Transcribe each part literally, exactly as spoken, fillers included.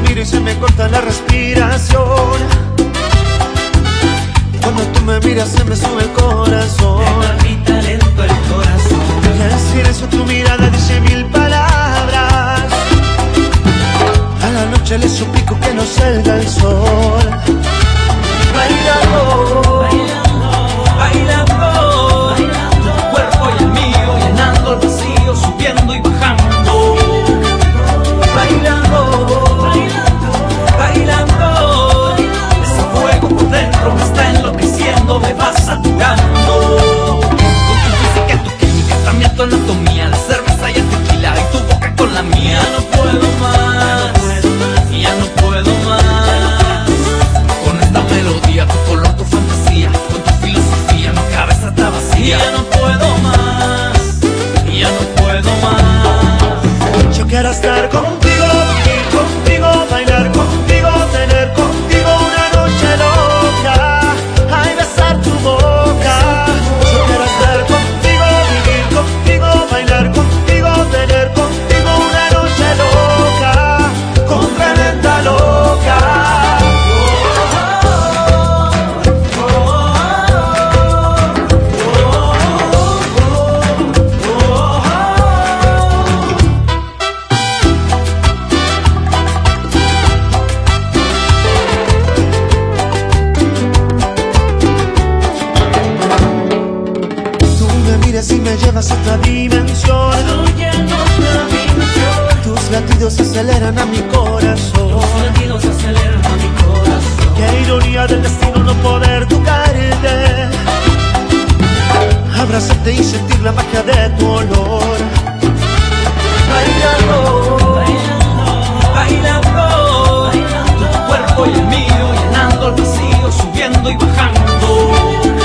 miro y se me corta la respiración. Cuando tú me miras se me sube el corazón. Me palpita lento el corazón. Y el silencio tu mirada dice mil palabras. A la noche le suplico que no salga el sol. Bailando, bailando, bailando, bailando, tu cuerpo y el mío llenando el vacío, subiendo y bajando. Bailando, bailando, bailando, ese fuego por dentro me está enloqueciendo, me va saturando. Con tu física, tu química, también tu anatomía, la cerveza y el tequila y tu boca con la mía. No puedo más, ya no puedo más. Con esta melodía, tu color, tu fantasía, con tu filosofía, mi cabeza está vacía. Ya no puedo más, ya no puedo más. Yo quiero estar contigo, ir contigo, bailar contigo, tener contigo una noche loca, ay, besar tu boca. Yo quiero estar contigo, vivir contigo, bailar contigo, tener contigo una noche loca, con tremenda loca. Si me llevas a otra dimensión, Estoy en otra dimensión. tus latidos aceleran a mi corazón. Los latidos aceleran a mi corazón. Qué ironía del destino no poder tocarte, abrazarte y sentir la magia de tu olor. Bailando, bailando, bailando, bailando, tu cuerpo y el mío llenando el vacío, subiendo y bajando.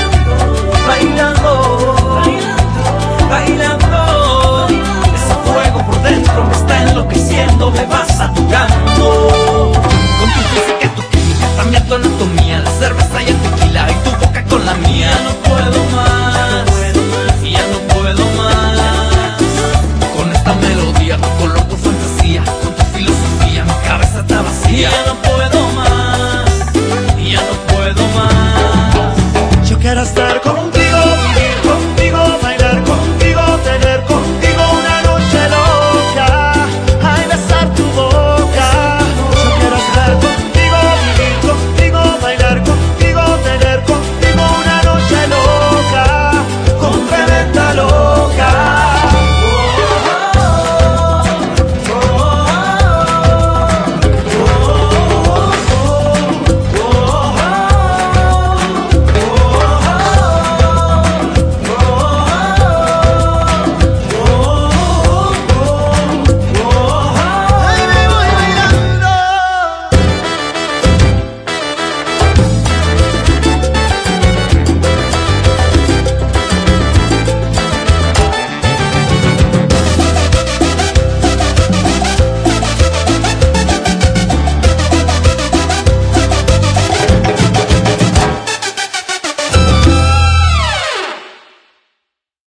Bailando, bailando, bailando, ese fuego por dentro me está enloqueciendo, me va saturando. Con tu física, tu química, también tu anatomía, la cerveza y el tequila y tu boca con la mía. No puedo más, ya no puedo más. Con esta melodía, tu color, tu fantasía, con tu filosofía, mi cabeza está vacía. Ya no puedo